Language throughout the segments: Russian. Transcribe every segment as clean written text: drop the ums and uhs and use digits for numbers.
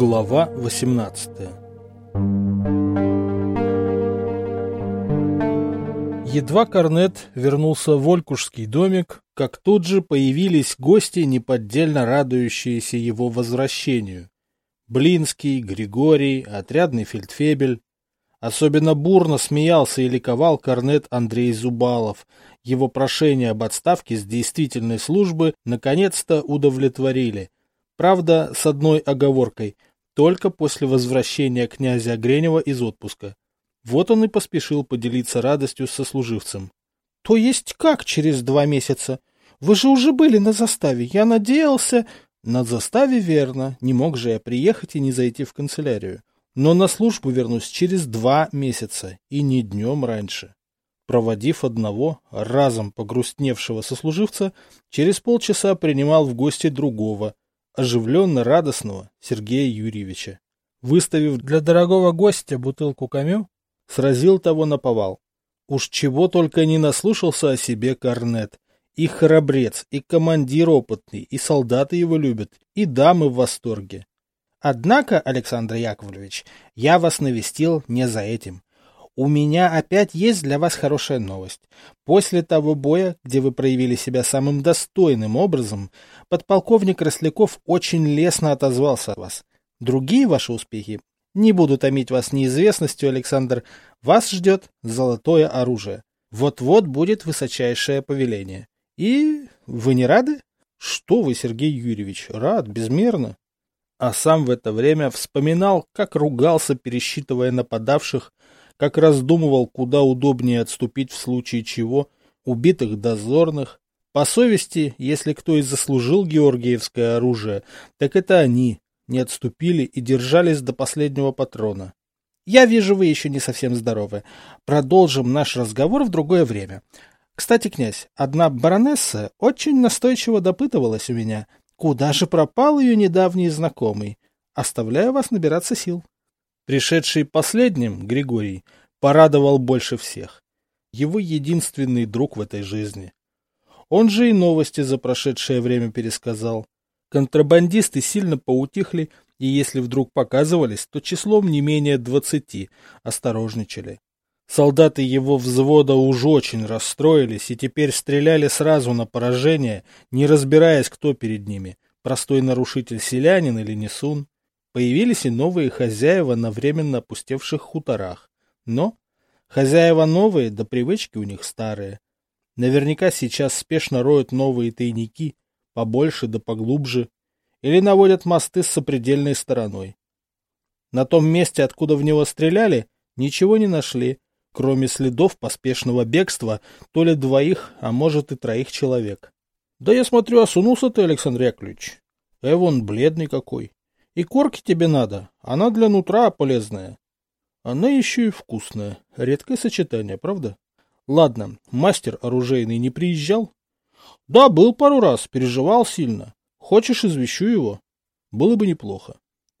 Глава 18. Едва Корнет вернулся в Олькушский домик, как тут же появились гости, неподдельно радующиеся его возвращению. Блинский, Григорий, отрядный фельдфебель. Особенно бурно смеялся и ликовал корнет Андрей Зубалов. Его прошение об отставке с действительной службы наконец-то удовлетворили. Правда, с одной оговоркой – только после возвращения князя Гренева из отпуска. Вот он и поспешил поделиться радостью с сослуживцем. — То есть как через 2 месяца? Вы же уже были на заставе, я надеялся... — На заставе, верно, не мог же я приехать и не зайти в канцелярию. Но на службу вернусь через 2 месяца, и не днем раньше. Проводив одного, разом погрустневшего сослуживца, через полчаса принимал в гости другого, оживленно радостного Сергея Юрьевича. Выставив для дорогого гостя бутылку камю, сразил того наповал. Уж чего только не наслушался о себе корнет. И храбрец, и командир опытный, и солдаты его любят, и дамы в восторге. Однако, Александр Яковлевич, я вас навестил не за этим. У меня опять есть для вас хорошая новость. После того боя, где вы проявили себя самым достойным образом, подполковник Росляков очень лестно отозвался о вас. Другие ваши успехи, не буду томить вас неизвестностью, Александр, вас ждет золотое оружие. Вот-вот будет высочайшее повеление. И вы не рады? Что вы, Сергей Юрьевич, рад, безмерно. А сам в это время вспоминал, как ругался, пересчитывая нападавших, как раздумывал, куда удобнее отступить в случае чего, убитых дозорных. По совести, если кто и заслужил георгиевское оружие, так это они, не отступили и держались до последнего патрона. Я вижу, вы еще не совсем здоровы. Продолжим наш разговор в другое время. Кстати, князь, одна баронесса очень настойчиво допытывалась у меня, куда же пропал ее недавний знакомый. Оставляю вас набираться сил. Пришедший последним, Григорий, порадовал больше всех. Его единственный друг в этой жизни. Он же и новости за прошедшее время пересказал. Контрабандисты сильно поутихли, и если вдруг показывались, то числом не менее 20 осторожничали. Солдаты его взвода уж очень расстроились и теперь стреляли сразу на поражение, не разбираясь, кто перед ними, простой нарушитель селянин или несун. Появились и новые хозяева на временно опустевших хуторах. Но хозяева новые, да привычки у них старые. Наверняка сейчас спешно роют новые тайники, побольше да поглубже, или наводят мосты с сопредельной стороной. На том месте, откуда в него стреляли, ничего не нашли, кроме следов поспешного бегства то ли 2, а может и 3 человек. Да я смотрю, осунулся ты, Александр Яковлевич. Вон бледный какой. И корки тебе надо, она для нутра полезная. Она еще и вкусная. Редкое сочетание, правда? Ладно, мастер оружейный не приезжал? Да, был пару раз, переживал сильно. Хочешь, извещу его? Было бы неплохо.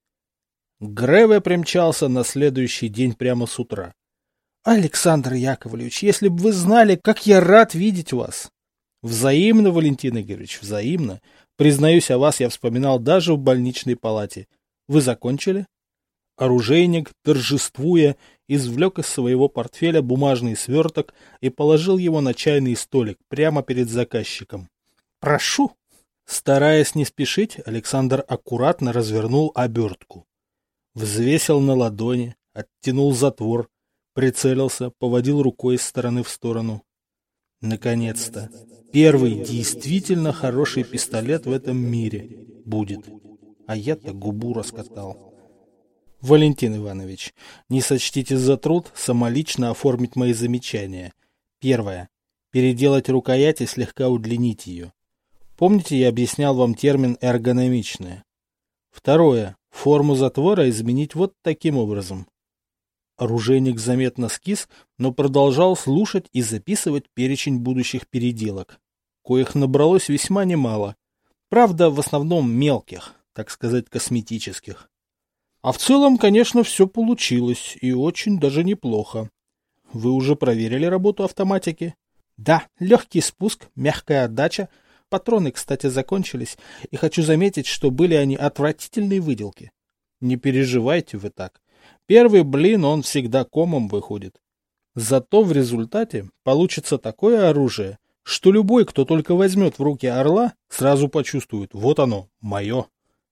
Греве примчался на следующий день прямо с утра. Александр Яковлевич, если бы вы знали, как я рад видеть вас. Взаимно, Валентин Игоревич, взаимно. Признаюсь, о вас я вспоминал даже в больничной палате. Вы закончили? Оружейник, торжествуя, извлек из своего портфеля бумажный сверток и положил его на чайный столик прямо перед заказчиком. Прошу. Стараясь не спешить, Александр аккуратно развернул обертку. Взвесил на ладони, оттянул затвор, прицелился, поводил рукой из стороны в сторону. Наконец-то. Первый действительно хороший пистолет в этом мире будет. А я-то губу раскатал. Валентин Иванович, не сочтите за труд самолично оформить мои замечания. Первое. Переделать рукоять и слегка удлинить ее. Помните, я объяснял вам термин «эргономичная». Второе. Форму затвора изменить вот таким образом. Оружейник заметно скис, но продолжал слушать и записывать перечень будущих переделок, коих набралось весьма немало. Правда, в основном мелких, так сказать, косметических. А в целом, конечно, все получилось, и очень даже неплохо. Вы уже проверили работу автоматики? Да, легкий спуск, мягкая отдача. Патроны, кстати, закончились, и хочу заметить, что были они отвратительной выделки. Не переживайте вы так. Первый блин, он всегда комом выходит. Зато в результате получится такое оружие, что любой, кто только возьмет в руки орла, сразу почувствует, вот оно, мое.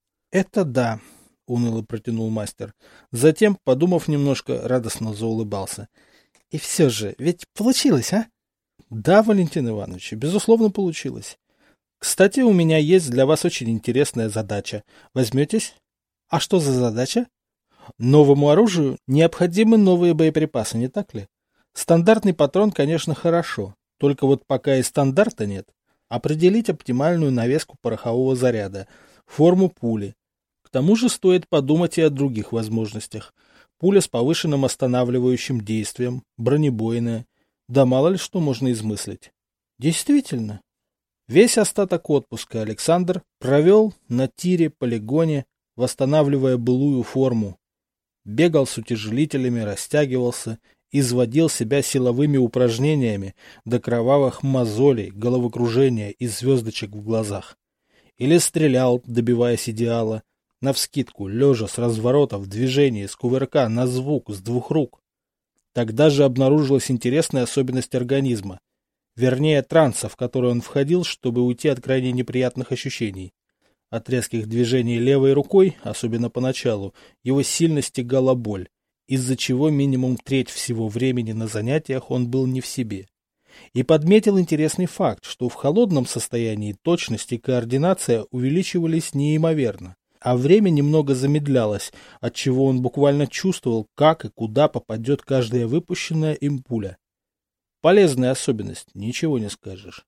Это да, уныло протянул мастер. Затем, подумав немножко, радостно заулыбался. И все же, ведь получилось, а? Да, Валентин Иванович, безусловно, получилось. Кстати, у меня есть для вас очень интересная задача. Возьметесь? А что за задача? Новому оружию необходимы новые боеприпасы, не так ли? Стандартный патрон, конечно, хорошо, только вот пока и стандарта нет. Определить оптимальную навеску порохового заряда, форму пули. К тому же стоит подумать и о других возможностях. Пуля с повышенным останавливающим действием, бронебойная. Да мало ли что можно измыслить. Действительно. Весь остаток отпуска Александр провел на тире, полигоне, восстанавливая былую форму. Бегал с утяжелителями, растягивался, изводил себя силовыми упражнениями до кровавых мозолей, головокружения и звездочек в глазах. Или стрелял, добиваясь идеала, навскидку, лежа с разворота в движении, с кувырка, на звук, с двух рук. Тогда же обнаружилась интересная особенность организма, вернее транса, в который он входил, чтобы уйти от крайне неприятных ощущений. От резких движений левой рукой, особенно поначалу, его сильно стягала боль, из-за чего минимум треть всего времени на занятиях он был не в себе. И подметил интересный факт, что в холодном состоянии точность и координация увеличивались неимоверно, а время немного замедлялось, отчего он буквально чувствовал, как и куда попадет каждая выпущенная им пуля. Полезная особенность, ничего не скажешь.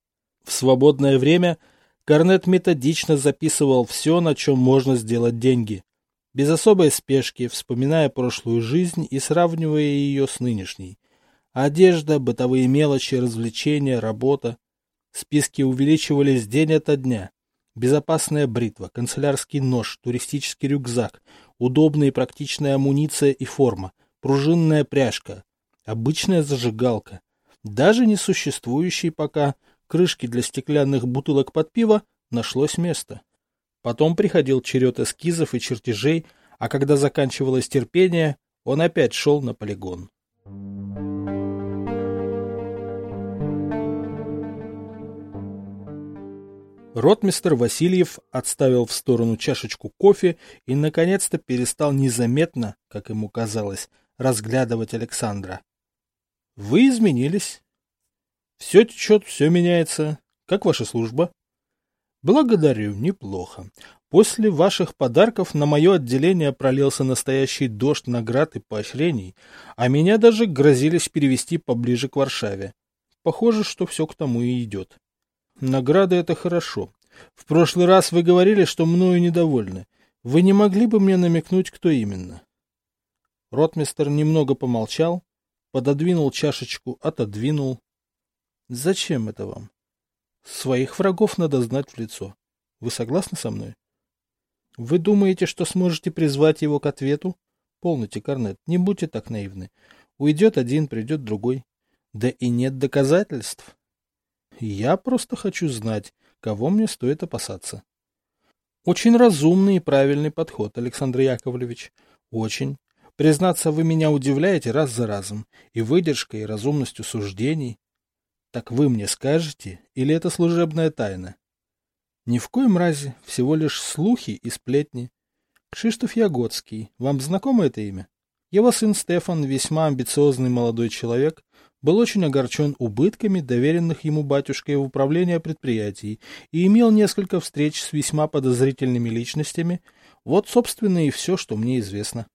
В свободное время Корнет методично записывал все, на чем можно сделать деньги, без особой спешки, вспоминая прошлую жизнь и сравнивая ее с нынешней. Одежда, бытовые мелочи, развлечения, работа. Списки увеличивались день ото дня. Безопасная бритва, канцелярский нож, туристический рюкзак, удобная и практичная амуниция и форма, пружинная пряжка, обычная зажигалка, даже несуществующие пока крышки для стеклянных бутылок под пиво нашлось место. Потом приходил черед эскизов и чертежей, а когда заканчивалось терпение, он опять шел на полигон. Ротмистр Васильев отставил в сторону чашечку кофе и, наконец-то, перестал незаметно, как ему казалось, разглядывать Александра. — Вы изменились. Все течет, все меняется. Как ваша служба? — Благодарю, неплохо. После ваших подарков на мое отделение пролился настоящий дождь наград и поощрений, а меня даже грозились перевести поближе к Варшаве. Похоже, что все к тому и идет. Награды — это хорошо. В прошлый раз вы говорили, что мною недовольны. Вы не могли бы мне намекнуть, кто именно? Ротмистр немного помолчал, пододвинул чашечку, отодвинул. Зачем это вам? Своих врагов надо знать в лицо. Вы согласны со мной? Вы думаете, что сможете призвать его к ответу? Полноте, Корнет, не будьте так наивны. Уйдет один, придет другой. Да и нет доказательств. Я просто хочу знать, кого мне стоит опасаться. Очень разумный и правильный подход, Александр Яковлевич. Очень. Признаться, вы меня удивляете раз за разом. И выдержкой, и разумностью суждений. Так вы мне скажете, или это служебная тайна? Ни в коем разе, всего лишь слухи и сплетни. Кшиштоф Ягодский, вам знакомо это имя? Его сын Стефан, весьма амбициозный молодой человек, был очень огорчен убытками, доверенных ему батюшкой в управление предприятий, и имел несколько встреч с весьма подозрительными личностями. Вот, собственно, и все, что мне известно.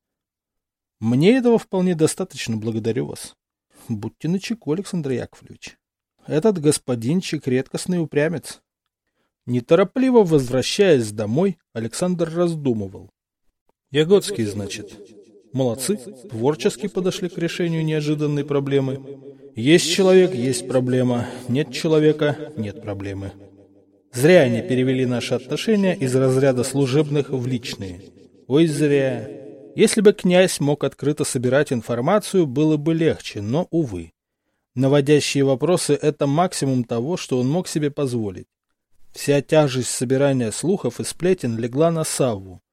Мне этого вполне достаточно, благодарю вас. Будьте начеку, Александр Яковлевич. Этот господинчик редкостный упрямец. Неторопливо возвращаясь домой, Александр раздумывал. Ягодский, значит. Молодцы, творчески подошли к решению неожиданной проблемы. Есть человек, есть проблема. Нет человека, нет проблемы. Зря они перевели наши отношения из разряда служебных в личные. Ой, зря. Если бы князь мог открыто собирать информацию, было бы легче, но, увы. Наводящие вопросы – это максимум того, что он мог себе позволить. Вся тяжесть собирания слухов и сплетен легла на Савву.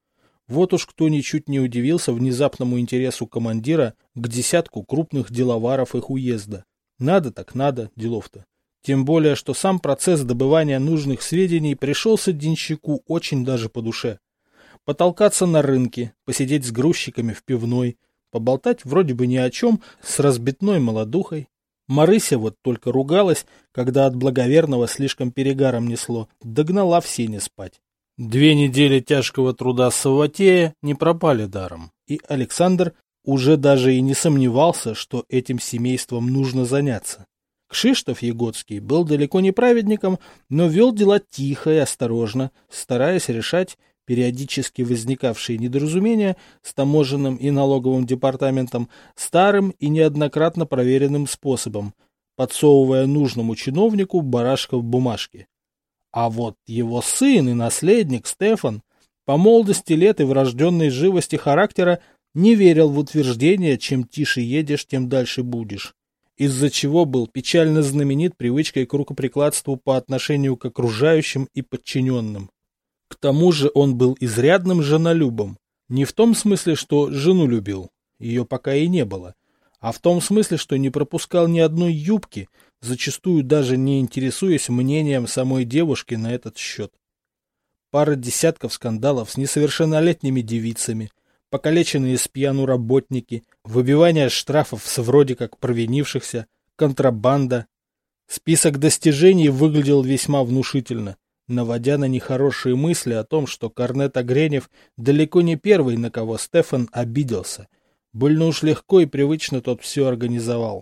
Вот уж кто ничуть не удивился внезапному интересу командира к десятку крупных деловаров их уезда. Надо так надо, делов-то. Тем более, что сам процесс добывания нужных сведений пришелся денщику очень даже по душе. Потолкаться на рынке, посидеть с грузчиками в пивной, поболтать вроде бы ни о чем с разбитной молодухой. Марыся вот только ругалась, когда от благоверного слишком перегаром несло, догнала в сене спать. 2 недели тяжкого труда Савватея не пропали даром, и Александр уже даже и не сомневался, что этим семейством нужно заняться. Кшиштоф Егодский был далеко не праведником, но вел дела тихо и осторожно, стараясь решать периодически возникавшие недоразумения с таможенным и налоговым департаментом старым и неоднократно проверенным способом, подсовывая нужному чиновнику барашка в бумажке. А вот его сын и наследник Стефан по молодости лет и врожденной живости характера не верил в утверждение «чем тише едешь, тем дальше будешь», из-за чего был печально знаменит привычкой к рукоприкладству по отношению к окружающим и подчиненным. К тому же он был изрядным женолюбом. Не в том смысле, что жену любил, ее пока и не было, а в том смысле, что не пропускал ни одной юбки, зачастую даже не интересуясь мнением самой девушки на этот счет. Пара десятков скандалов с несовершеннолетними девицами, покалеченные с пьяну работники, выбивание штрафов с вроде как провинившихся, контрабанда. Список достижений выглядел весьма внушительно, наводя на нехорошие мысли о том, что Корнет Огренев далеко не первый, на кого Стефан обиделся. Больно уж легко и привычно тот все организовал.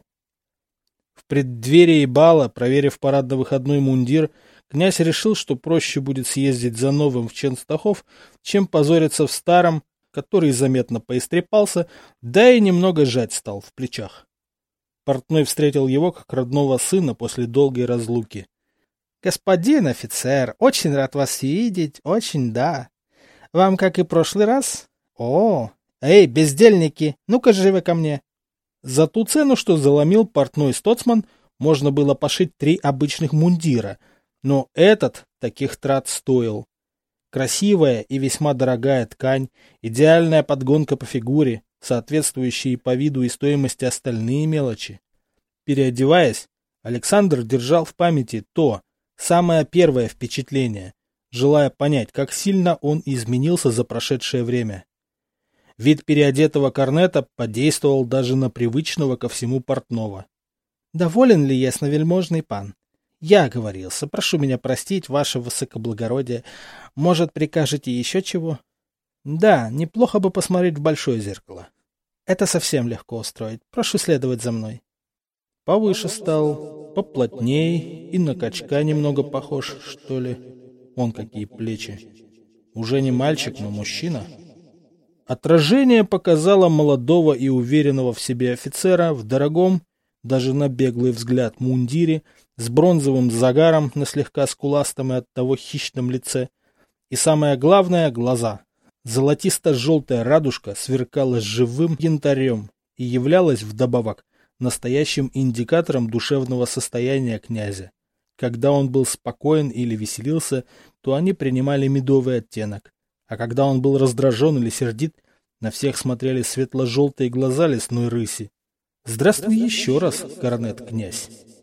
В преддверии бала, проверив парадно-выходной мундир, князь решил, что проще будет съездить за новым в Ченстахов, чем позориться в старом, который заметно поистрепался, да и немного жать стал в плечах. Портной встретил его как родного сына после долгой разлуки. «Господин офицер, очень рад вас видеть, очень да. Вам, как и прошлый раз? О, эй, бездельники, ну-ка живо ко мне!» За ту цену, что заломил портной Стоцман, можно было пошить 3 обычных мундира, но этот таких трат стоил. Красивая и весьма дорогая ткань, идеальная подгонка по фигуре, соответствующие по виду и стоимости остальные мелочи. Переодеваясь, Александр держал в памяти то, самое первое впечатление, желая понять, как сильно он изменился за прошедшее время. Вид переодетого Корнета подействовал даже на привычного ко всему портного. «Доволен ли ясновельможный пан? Я оговорился, прошу меня простить, ваше высокоблагородие. Может, прикажете еще чего?» «Да, неплохо бы посмотреть в большое зеркало». «Это совсем легко устроить, прошу следовать за мной». Повыше стал, поплотней и на качка немного похож, что ли. Вон какие плечи. Уже не мальчик, но мужчина. Отражение показало молодого и уверенного в себе офицера в дорогом, даже на беглый взгляд, мундире, с бронзовым загаром на слегка скуластом и оттого хищном лице. И самое главное — глаза. Золотисто-желтая радужка сверкала живым янтарем и являлась вдобавок настоящим индикатором душевного состояния князя. Когда он был спокоен или веселился, то они принимали медовый оттенок. А когда он был раздражен или сердит, на всех смотрели светло-желтые глаза лесной рыси. Здравствуй еще раз, корнет-князь.